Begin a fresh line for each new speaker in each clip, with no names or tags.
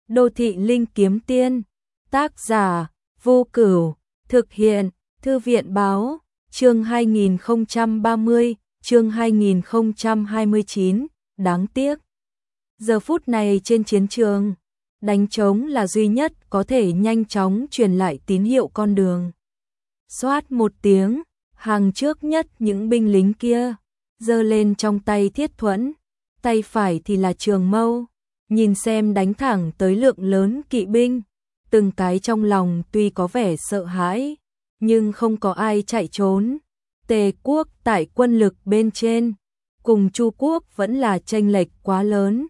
Đô thị linh kiếm tiên. Tác giả Vô Cửu. Thực hiện Thư viện báo. Chương 2030, chương 2029. Đáng tiếc. Giờ phút này trên chiến trường, đánh trống là duy nhất có thể nhanh chóng truyền lại tín hiệu con đường. Xoát một tiếng, hàng trước nhất những binh lính kia giơ lên trong tay thiết thuẫn, tay phải thì là trường mâu, nhìn xem đánh thẳng tới lượng lớn kỵ binh, từng cái trong lòng tuy có vẻ sợ hãi, nhưng không có ai chạy trốn. Tề quốc tại quân lực bên trên, cùng Chu quốc vẫn là chênh lệch quá lớn,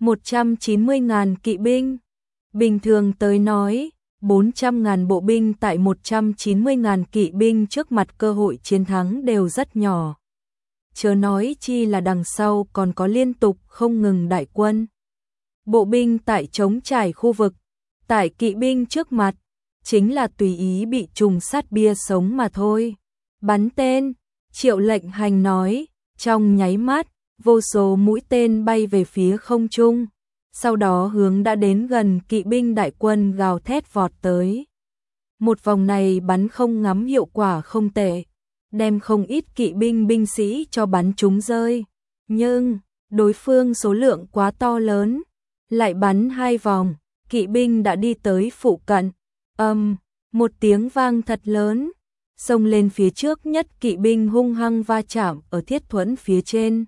190.000 kỵ binh. Bình thường tới nói, 400.000 bộ binh tại 190.000 kỵ binh trước mặt cơ hội chiến thắng đều rất nhỏ. Chớ nói chi là đằng sau còn có liên tục không ngừng đại quân. Bộ binh tại trống trải khu vực, tại kỵ binh trước mặt, chính là tùy ý bị trùng sát bia sống mà thôi. Bắn tên, Triệu Lệnh Hành nói, trong nháy mắt, vô số mũi tên bay về phía không trung, sau đó hướng đã đến gần kỵ binh đại quân gào thét vọt tới. Một vòng này bắn không ngắm hiệu quả không tệ, đem không ít kỵ binh binh sĩ cho bắn trúng rơi, nhưng đối phương số lượng quá to lớn, lại bắn 2 vòng, kỵ binh đã đi tới phụ cận. Một tiếng vang thật lớn, xông lên phía trước nhất kỵ binh hung hăng va chạm ở thiết thuẫn phía trên.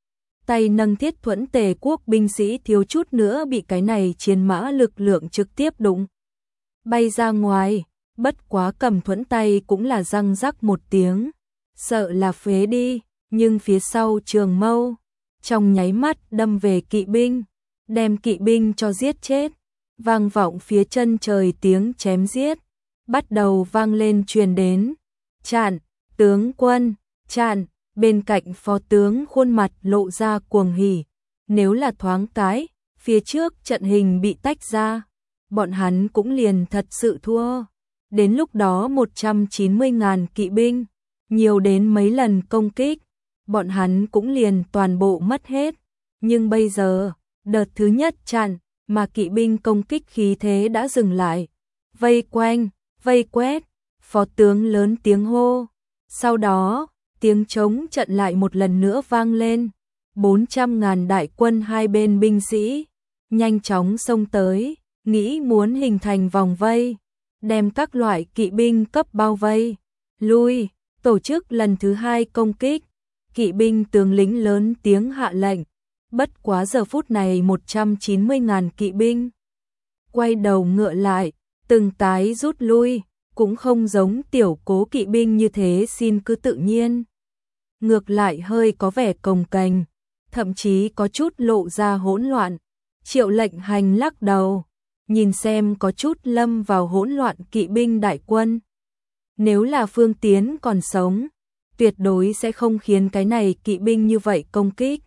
Tay nâng thiết thuẫn Tề quốc binh sĩ thiếu chút nữa bị cái này chiến mã lực lượng trực tiếp đụng bay ra ngoài, bất quá cầm thuẫn tay cũng là răng rắc một tiếng, sợ là phế đi, nhưng phía sau trường mâu trong nháy mắt đâm về kỵ binh, đem kỵ binh cho giết chết. Vang vọng phía chân trời tiếng chém giết bắt đầu vang lên truyền đến. Chặn, tướng quân, chặn. Bên cạnh phó tướng khuôn mặt lộ ra cuồng hỉ, nếu là thoáng cái, phía trước trận hình bị tách ra, bọn hắn cũng liền thật sự thua. Đến lúc đó 190.000 kỵ binh, nhiều đến mấy lần công kích, bọn hắn cũng liền toàn bộ mất hết. Nhưng bây giờ, đợt thứ nhất chặn, mà kỵ binh công kích khí thế đã dừng lại. Vây quanh, vây quét, phó tướng lớn tiếng hô. Sau đó, tiếng trống trận lại một lần nữa vang lên, 400.000 đại quân hai bên binh sĩ nhanh chóng xông tới, nghĩ muốn hình thành vòng vây, đem các loại kỵ binh cấp bao vây, lui, tổ chức lần thứ 2 công kích. Kỵ binh tướng lĩnh lớn tiếng hạ lệnh, bất quá giờ phút này 190.000 kỵ binh quay đầu ngựa lại, từng cái rút lui, cũng không giống tiểu cố kỵ binh như thế xin cứ tự nhiên. Ngược lại hơi có vẻ cồng kềnh, thậm chí có chút lộ ra hỗn loạn. Triệu Lệnh Hành lắc đầu, nhìn xem có chút lâm vào hỗn loạn kỵ binh đại quân. Nếu là Phương Tiến còn sống, tuyệt đối sẽ không khiến cái này kỵ binh như vậy công kích.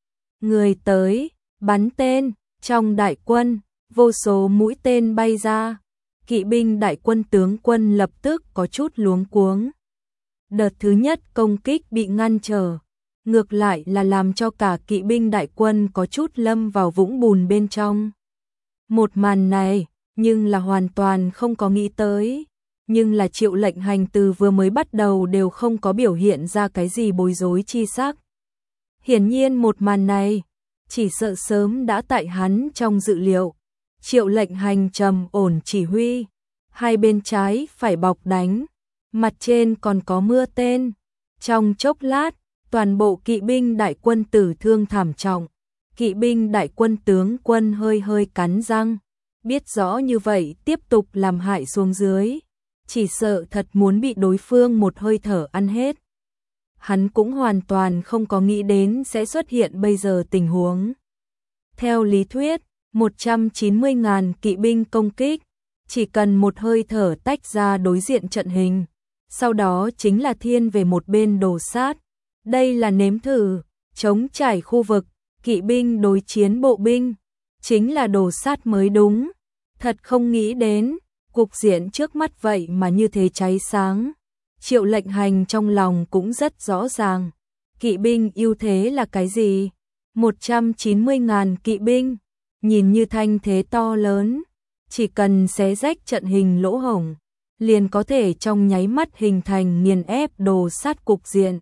Người tới, bắn tên, trong đại quân, vô số mũi tên bay ra. Kỵ binh đại quân tướng quân lập tức có chút luống cuống. Đợt thứ nhất công kích bị ngăn trở, ngược lại là làm cho cả kỵ binh đại quân có chút lâm vào vũng bùn bên trong. Một màn này, nhưng là hoàn toàn không có nghĩ tới, nhưng là Triệu Lệnh Hành từ vừa mới bắt đầu đều không có biểu hiện ra cái gì bối rối chi sắc. Hiển nhiên một màn này, chỉ sợ sớm đã tại hắn trong dự liệu. Triệu Lệnh Hành trầm ổn chỉ huy, hai bên trái phải bọc đánh, mặt trên còn có mưa tên. Trong chốc lát, toàn bộ kỵ binh đại quân tử thương thảm trọng. Kỵ binh đại quân tướng quân hơi hơi cắn răng, biết rõ như vậy tiếp tục làm hại xuống dưới, chỉ sợ thật muốn bị đối phương một hơi thở ăn hết. Hắn cũng hoàn toàn không có nghĩ đến sẽ xuất hiện bây giờ tình huống. Theo lý thuyết, 190.000 kỵ binh công kích, chỉ cần một hơi thở tách ra đối diện trận hình, sau đó chính là thiên về một bên đổ sát. Đây là nếm thử, chống trải khu vực, kỵ binh đối chiến bộ binh, chính là đổ sát mới đúng. Thật không nghĩ đến, cục diện trước mắt vậy mà như thế cháy sáng. Triệu Lệnh Hành trong lòng cũng rất rõ ràng, kỵ binh ưu thế là cái gì? 190.000 kỵ binh, nhìn như thanh thế to lớn, chỉ cần xé rách trận hình lỗ hổng, liền có thể trong nháy mắt hình thành nghiền ép đồ sát cục diện.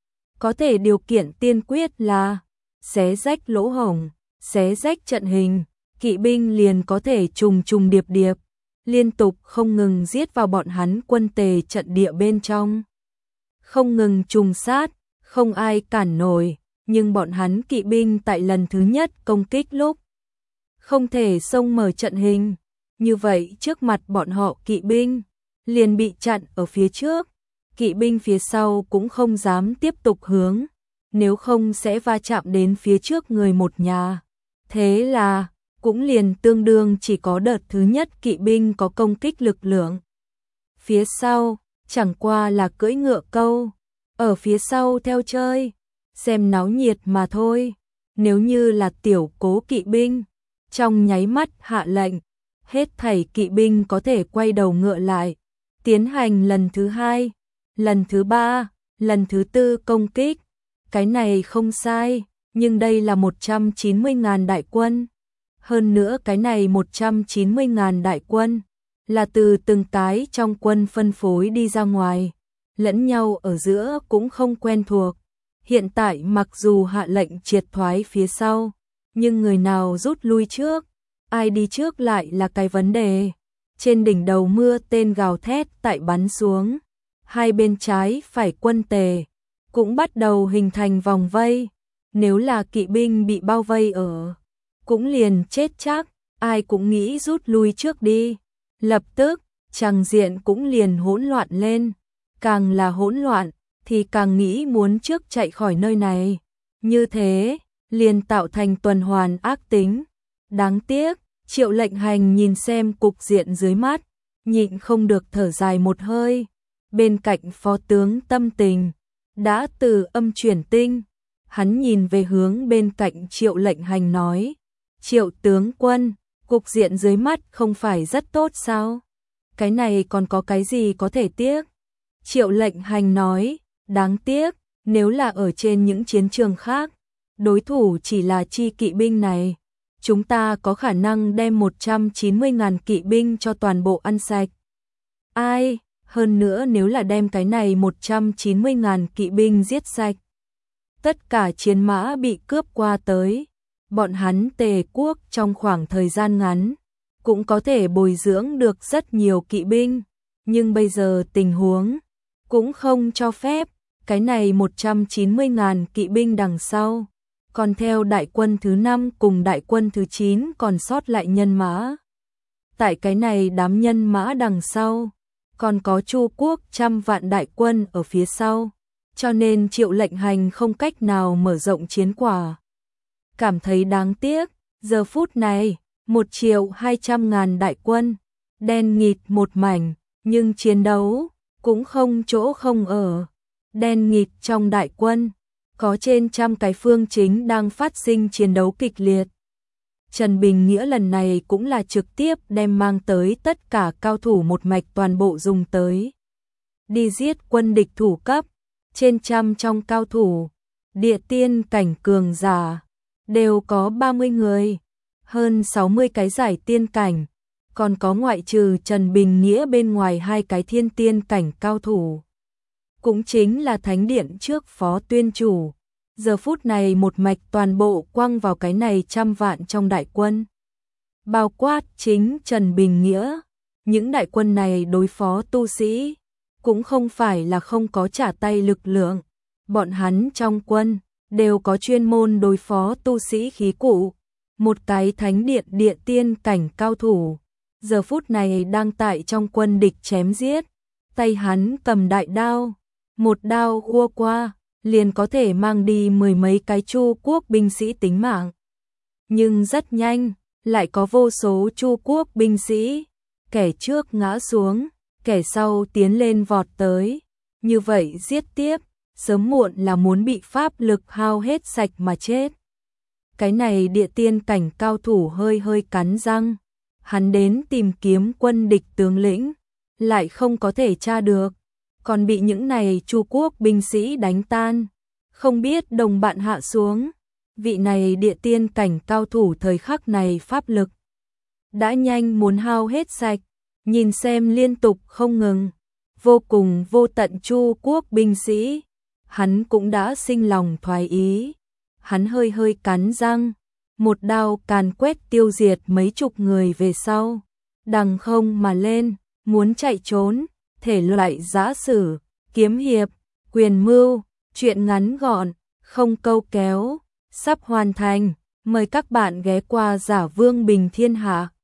Có thể điều kiện tiên quyết là xé rách lỗ hổng, xé rách trận hình, kỵ binh liền có thể trùng trùng điệp điệp, liên tục không ngừng giết vào bọn hắn quân tề trận địa bên trong. Không ngừng trùng sát, không ai cản nổi, nhưng bọn hắn kỵ binh tại lần thứ nhất công kích lúc không thể xông mở trận hình, như vậy trước mặt bọn họ kỵ binh liền bị chặn ở phía trước, kỵ binh phía sau cũng không dám tiếp tục hướng, nếu không sẽ va chạm đến phía trước người một nhà. Thế là cũng liền tương đương chỉ có đợt thứ nhất kỵ binh có công kích lực lượng. Phía sau chẳng qua là cưỡi ngựa câu, ở phía sau theo chơi, xem náo nhiệt mà thôi. Nếu như là tiểu cố kỵ binh, trong nháy mắt hạ lệnh, hết thảy kỵ binh có thể quay đầu ngựa lại, tiến hành lần thứ hai, lần thứ ba, lần thứ tư công kích. Cái này không sai, nhưng đây là 190.000 đại quân. Hơn nữa cái này 190.000 đại quân là từ từng cái trong quân phân phối đi ra ngoài, lẫn nhau ở giữa cũng không quen thuộc. Hiện tại mặc dù hạ lệnh triệt thoái phía sau, nhưng người nào rút lui trước, ai đi trước lại là cái vấn đề. Trên đỉnh đầu mưa tên gào thét tại bắn xuống, hai bên trái phải quân tề cũng bắt đầu hình thành vòng vây. Nếu là kỵ binh bị bao vây ở, cũng liền chết chắc, ai cũng nghĩ rút lui trước đi. Lập tức, tràng diện cũng liền hỗn loạn lên, càng là hỗn loạn thì càng nghĩ muốn trước chạy khỏi nơi này. Như thế, liền tạo thành tuần hoàn ác tính. Đáng tiếc, Triệu Lệnh Hành nhìn xem cục diện dưới mắt, nhịn không được thở dài một hơi. Bên cạnh phó tướng Tâm Tình đã từ âm chuyển tinh, hắn nhìn về hướng bên cạnh Triệu Lệnh Hành nói: Triệu tướng quân, cục diện dưới mắt không phải rất tốt sao? Cái này còn có cái gì có thể tiếc? Triệu Lệnh Hành nói: đáng tiếc, nếu là ở trên những chiến trường khác, đối thủ chỉ là chi kỵ binh này, chúng ta có khả năng đem 190.000 kỵ binh cho toàn bộ ăn sạch. Ai, hơn nữa nếu là đem cái này 190.000 kỵ binh giết sạch, tất cả chiến mã bị cướp qua tới, bọn hắn Tề quốc trong khoảng thời gian ngắn cũng có thể bồi dưỡng được rất nhiều kỵ binh, nhưng bây giờ tình huống cũng không cho phép. Cái này 190.000 kỵ binh đằng sau, còn theo đại quân thứ 5 cùng đại quân thứ 9 còn sót lại nhân mã. Tại cái này đám nhân mã đằng sau, còn có Chu quốc 100 vạn đại quân ở phía sau, cho nên Triệu Lệnh Hành không cách nào mở rộng chiến quả. Cảm thấy đáng tiếc, giờ phút này, 1.200.000 đại quân, đen nghịt một mảnh, nhưng chiến đấu cũng không chỗ không ở. Đen nghịt trong đại quân, có trên 100 cái phương chính đang phát sinh chiến đấu kịch liệt. Trần Bình Nghĩa lần này cũng là trực tiếp đem mang tới tất cả cao thủ một mạch toàn bộ dùng tới đi giết quân địch thủ cấp. Trên 100 trong cao thủ, địa tiên cảnh cường giả, đều có 30 người, hơn 60 cái giải tiên cảnh, còn có ngoại trừ Trần Bình Nghĩa bên ngoài 2 cái thiên tiên cảnh cao thủ. Cũng chính là thánh điện trước phó tuyên chủ, giờ phút này một mạch toàn bộ quăng vào cái này 100 vạn trong đại quân. Bao quát chính Trần Bình Nghĩa, những đại quân này đối phó tu sĩ, cũng không phải là không có trả tay lực lượng, bọn hắn trong quân đều có chuyên môn đối phó tu sĩ khí cụ. Một cái thánh điện địa tiên cảnh cao thủ, giờ phút này đang tại trong quân địch chém giết, tay hắn cầm đại đao, một đao khua qua, liền có thể mang đi 10 mấy cái Chu quốc binh sĩ tính mạng. Nhưng rất nhanh, lại có vô số Chu quốc binh sĩ, kẻ trước ngã xuống, kẻ sau tiến lên vọt tới. Như vậy giết tiếp, sớm muộn là muốn bị pháp lực hao hết sạch mà chết. Cái này địa tiên cảnh cao thủ hơi hơi cắn răng, hắn đến tìm kiếm quân địch tướng lĩnh, lại không có thể tra được, còn bị những này Chu quốc binh sĩ đánh tan, không biết đồng bạn hạ xuống, Vị này địa tiên cảnh cao thủ thời khắc này pháp lực đã nhanh muốn hao hết sạch, nhìn xem liên tục không ngừng, vô cùng vô tận Chu quốc binh sĩ, hắn cũng đã sinh lòng thoái ý. Hắn hơi hơi cắn răng, một đao càn quét tiêu diệt mấy chục người về sau, đằng không mà lên, muốn chạy trốn, thể loại giã sử, kiếm hiệp, quyền mưu, chuyện ngắn gọn, không câu kéo, sắp hoàn thành, mời các bạn ghé qua Giả Vương Bình Thiên Hạ.